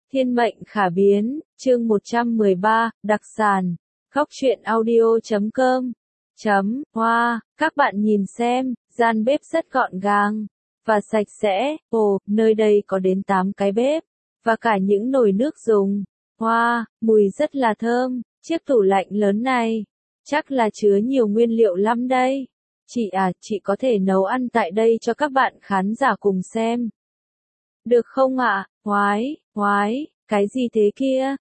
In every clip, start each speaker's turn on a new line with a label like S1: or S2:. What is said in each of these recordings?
S1: Thiên mệnh khả biến, chương 113, đặc sản, góc truyện audio.com. Hoa, các bạn nhìn xem, gian bếp rất gọn gàng và sạch sẽ. Ồ, nơi đây có đến 8 cái bếp và cả những nồi nước dùng. Hoa, mùi rất là thơm. Chiếc tủ lạnh lớn này chắc là chứa nhiều nguyên liệu lắm đây. Chị có thể nấu ăn tại đây cho các bạn khán giả cùng xem được không ạ? Hoái, cái gì thế kia?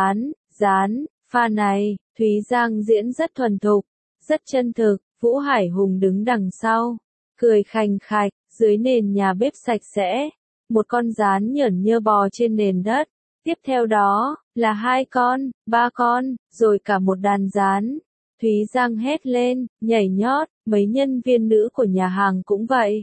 S1: Rán, pha này, Thúy Giang diễn rất thuần thục, rất chân thực. Vũ Hải Hùng đứng đằng sau, cười khành khạch. Dưới nền nhà bếp sạch sẽ, một con rán nhởn nhơ bò trên nền đất. Tiếp theo đó, là 2 con, 3 con, rồi cả một đàn rán. Thúy Giang hét lên, nhảy nhót, mấy nhân viên nữ của nhà hàng cũng vậy.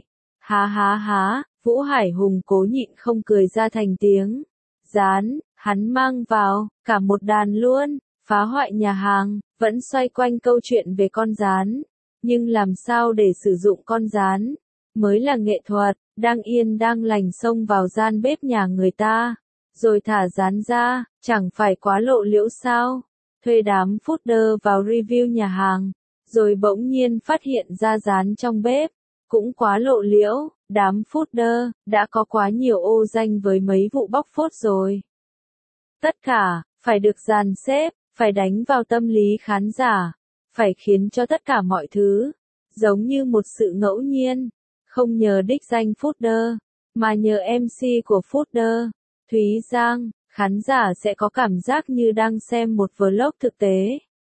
S1: Há, Vũ Hải Hùng cố nhịn không cười ra thành tiếng. Rán, hắn mang vào, cả một đàn luôn, phá hoại nhà hàng, vẫn xoay quanh câu chuyện về con rán. Nhưng làm sao để sử dụng con rán mới là nghệ thuật. Đang yên đang lành xông vào gian bếp nhà người ta, rồi thả rán ra, chẳng phải quá lộ liễu sao? Thuê đám fooder vào review nhà hàng, rồi bỗng nhiên phát hiện ra rán trong bếp, cũng quá lộ liễu. Đám fooder đã có quá nhiều ô danh với mấy vụ bóc phốt rồi. Tất cả phải được dàn xếp, phải đánh vào tâm lý khán giả, phải khiến cho tất cả mọi thứ giống như một sự ngẫu nhiên. Không nhờ đích danh fooder, mà nhờ MC của fooder, Thúy Giang, khán giả sẽ có cảm giác như đang xem một vlog thực tế.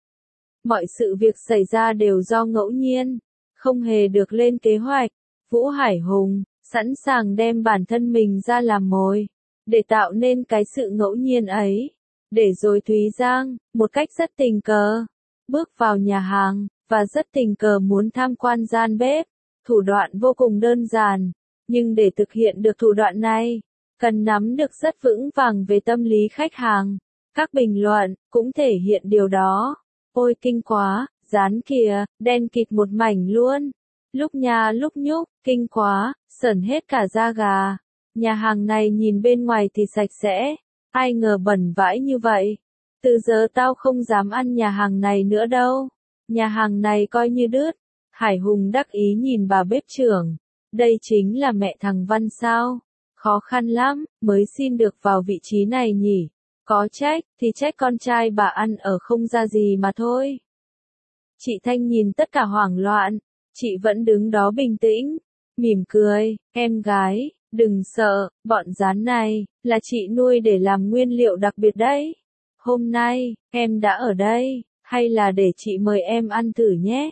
S1: Mọi sự việc xảy ra đều do ngẫu nhiên, không hề được lên kế hoạch. Vũ Hải Hùng sẵn sàng đem bản thân mình ra làm mồi, để tạo nên cái sự ngẫu nhiên ấy. Để rồi Thúy Giang, một cách rất tình cờ, bước vào nhà hàng, và rất tình cờ muốn tham quan gian bếp. Thủ đoạn vô cùng đơn giản, nhưng để thực hiện được thủ đoạn này, cần nắm được rất vững vàng về tâm lý khách hàng. Các bình luận cũng thể hiện điều đó. Ôi kinh quá, rán kìa, đen kịt một mảnh luôn. Lúc nha lúc nhúc, kinh quá, sởn hết cả da gà. Nhà hàng này nhìn bên ngoài thì sạch sẽ, ai ngờ bẩn vãi như vậy. Từ giờ tao không dám ăn nhà hàng này nữa đâu. Nhà hàng này coi như đứt. Hải Hùng đắc ý nhìn bà bếp trưởng. Đây chính là mẹ thằng Văn sao? Khó khăn lắm, mới xin được vào vị trí này nhỉ. Có trách, thì trách con trai bà ăn ở không ra gì mà thôi. Chị Thanh nhìn tất cả hoảng loạn. Chị vẫn đứng đó bình tĩnh, mỉm cười. Em gái, đừng sợ, bọn rán này là chị nuôi để làm nguyên liệu đặc biệt đấy. Hôm nay, em đã ở đây, hay là để chị mời em ăn thử nhé?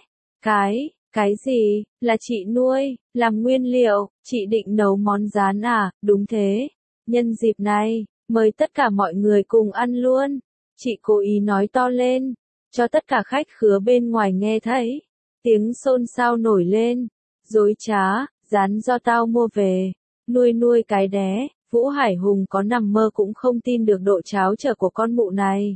S1: Cái gì, là chị nuôi, làm nguyên liệu, chị định nấu món rán à? Đúng thế. Nhân dịp này, mời tất cả mọi người cùng ăn luôn. Chị cố ý nói to lên, cho tất cả khách khứa bên ngoài nghe thấy. Tiếng xôn xao nổi lên. Dối trá, rán do tao mua về. Nuôi cái đé. Vũ Hải Hùng có nằm mơ cũng không tin được độ tráo trở của con mụ này.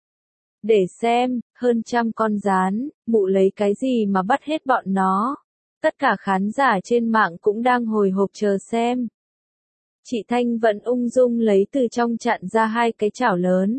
S1: Để xem, hơn 100 con rán, mụ lấy cái gì mà bắt hết bọn nó. Tất cả khán giả trên mạng cũng đang hồi hộp chờ xem. Chị Thanh vẫn ung dung lấy từ trong chạn ra 2 cái chảo lớn.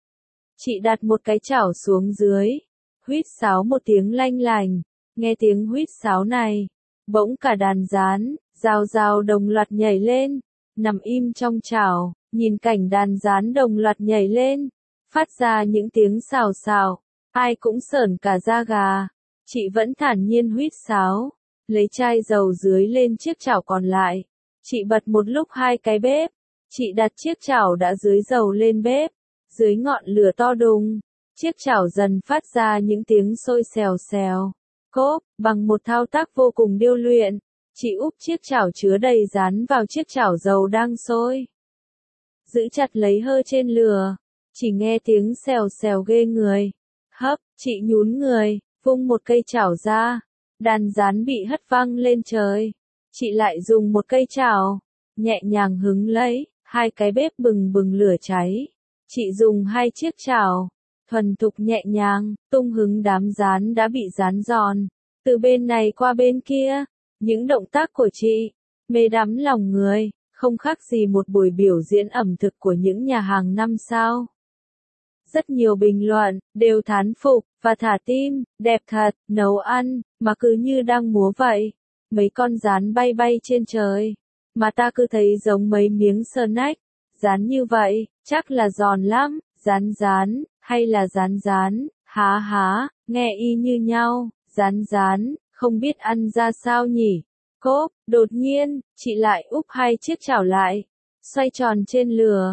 S1: Chị đặt một cái chảo xuống dưới, huýt sáo một tiếng lanh lành. Nghe tiếng huýt sáo này, bỗng cả đàn rán, rào đồng loạt nhảy lên, nằm im trong chảo, nhìn cảnh đàn rán đồng loạt nhảy lên, phát ra những tiếng xào xào, ai cũng sởn cả da gà. Chị vẫn thản nhiên huýt sáo, lấy chai dầu dưới lên chiếc chảo còn lại. Chị bật một lúc 2 cái bếp, chị đặt chiếc chảo đã dưới dầu lên bếp, dưới ngọn lửa to đùng, chiếc chảo dần phát ra những tiếng sôi xèo xèo. Cốp, bằng một thao tác vô cùng điêu luyện, chị úp chiếc chảo chứa đầy rán vào chiếc chảo dầu đang sôi. Giữ chặt lấy hơ trên lửa, chỉ nghe tiếng xèo xèo ghê người. Hấp, chị nhún người, vung một cây chảo ra, đàn rán bị hất văng lên trời. Chị lại dùng một cây chảo, nhẹ nhàng hứng lấy, 2 cái bếp bừng lửa cháy. Chị dùng 2 chiếc chảo, thuần thục nhẹ nhàng, tung hứng đám rán đã bị rán giòn. Từ bên này qua bên kia, những động tác của chị, mê đắm lòng người. không khác gì một buổi biểu diễn ẩm thực của những nhà hàng 5 sao. Rất nhiều bình luận, đều thán phục, và thả tim, đẹp thật, nấu ăn, mà cứ như đang múa vậy. Mấy con gián bay bay trên trời, mà ta cứ thấy giống mấy miếng snack. Rán như vậy, chắc là giòn lắm, rán rán, hay là rán rán, há, nghe y như nhau, rán rán, không biết ăn ra sao nhỉ. Cốp, đột nhiên, chị lại úp 2 chiếc chảo lại, xoay tròn trên lửa,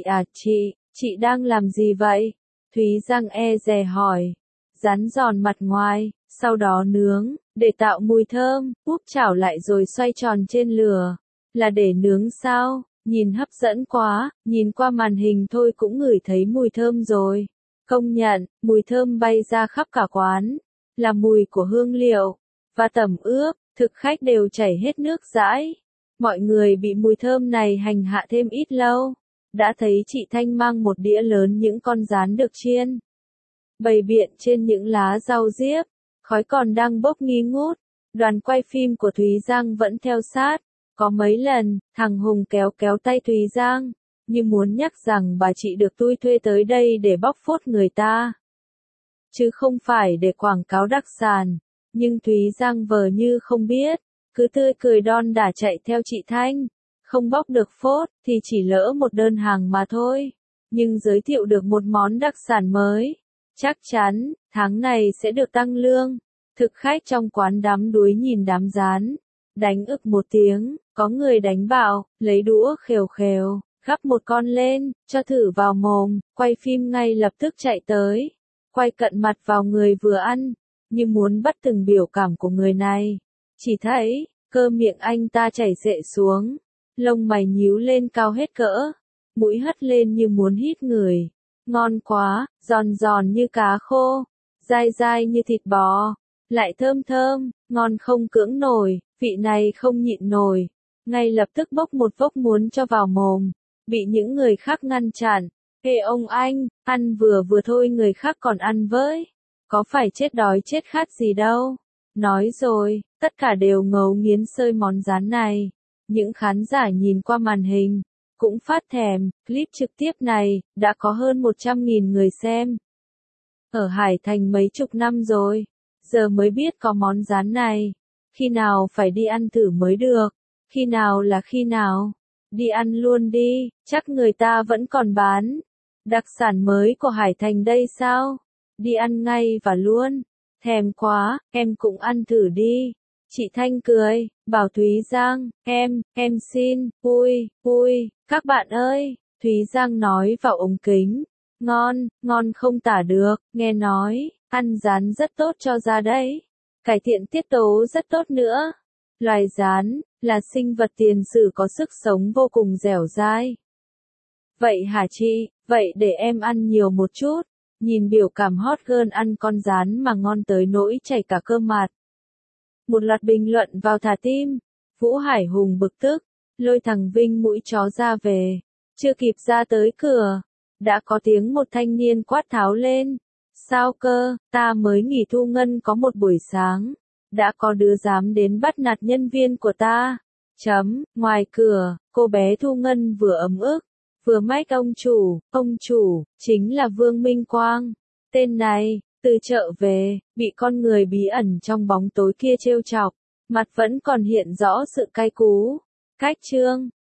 S1: chị đang làm gì vậy? Thúy Giang e dè hỏi. Rán giòn mặt ngoài, sau đó nướng, để tạo mùi thơm, úp chảo lại rồi xoay tròn trên lửa. Là để nướng sao? Nhìn hấp dẫn quá, nhìn qua màn hình thôi cũng ngửi thấy mùi thơm rồi. Công nhận, mùi thơm bay ra khắp cả quán, là mùi của hương liệu, và tẩm ướp, thực khách đều chảy hết nước dãi. Mọi người bị mùi thơm này hành hạ thêm ít lâu. Đã thấy chị Thanh mang một đĩa lớn những con gián được chiên, bày biện trên những lá rau diếp, khói còn đang bốc nghi ngút. Đoàn quay phim của Thúy Giang vẫn theo sát. Có mấy lần, thằng Hùng kéo tay Thúy Giang, như muốn nhắc rằng bà chị được tôi thuê tới đây để bóc phốt người ta, chứ không phải để quảng cáo đặc sản. Nhưng Thúy Giang vờ như không biết, cứ tươi cười đon đả chạy theo chị Thanh. Không bóc được phốt, thì chỉ lỡ một đơn hàng mà thôi. Nhưng giới thiệu được một món đặc sản mới. Chắc chắn, tháng này sẽ được tăng lương. Thực khách trong quán đắm đuối nhìn đám gián. Đánh ực một tiếng, có người đánh bảo, lấy đũa khều khều, gắp một con lên, cho thử vào mồm. Quay phim ngay lập tức chạy tới, quay cận mặt vào người vừa ăn, như muốn bắt từng biểu cảm của người này. Chỉ thấy, cơ miệng anh ta chảy rệ xuống, lông mày nhíu lên cao hết cỡ, mũi hất lên như muốn hít người. Ngon quá, giòn giòn như cá khô, dai dai như thịt bò, lại thơm thơm, ngon không cưỡng nổi, vị này không nhịn nổi. Ngay lập tức bốc một vốc muốn cho vào mồm, bị những người khác ngăn chặn. Ê ông anh, ăn vừa thôi người khác còn ăn với. Có phải chết đói chết khát gì đâu. Nói rồi, tất cả đều ngấu nghiến xơi món rán này. Những khán giả nhìn qua màn hình, cũng phát thèm. Clip trực tiếp này, đã có hơn 100.000 người xem. Ở Hải Thành mấy chục năm rồi, giờ mới biết có món rán này. Khi nào phải đi ăn thử mới được. Khi nào là khi nào? Đi ăn luôn đi, chắc người ta vẫn còn bán. Đặc sản mới của Hải Thành đây sao? Đi ăn ngay và luôn. Thèm quá, em cũng ăn thử đi. Chị Thanh cười, bảo Thúy Giang, em xin, ui, các bạn ơi. Thúy Giang nói vào ống kính. Ngon không tả được, nghe nói, ăn rán rất tốt cho da đấy. Cải thiện tiết tố rất tốt nữa. Loài rán, là sinh vật tiền sử có sức sống vô cùng dẻo dai. Vậy hả chị, vậy để em ăn nhiều một chút. Nhìn biểu cảm hot girl ăn con rán mà ngon tới nỗi chảy cả cơm mặt. Một loạt bình luận vào thả tim. Vũ Hải Hùng bực tức, lôi thằng Vinh mũi chó ra về. Chưa kịp ra tới cửa, đã có tiếng một thanh niên quát tháo lên. Sao cơ, ta mới nghỉ thu ngân có một buổi sáng. Đã có đứa dám đến bắt nạt nhân viên của ta. Ngoài cửa, cô bé Thu Ngân vừa ấm ức, vừa mách ông chủ, chính là Vương Minh Quang. Tên này, từ chợ về, bị con người bí ẩn trong bóng tối kia trêu chọc, mặt vẫn còn hiện rõ sự cay cú. Cách trương,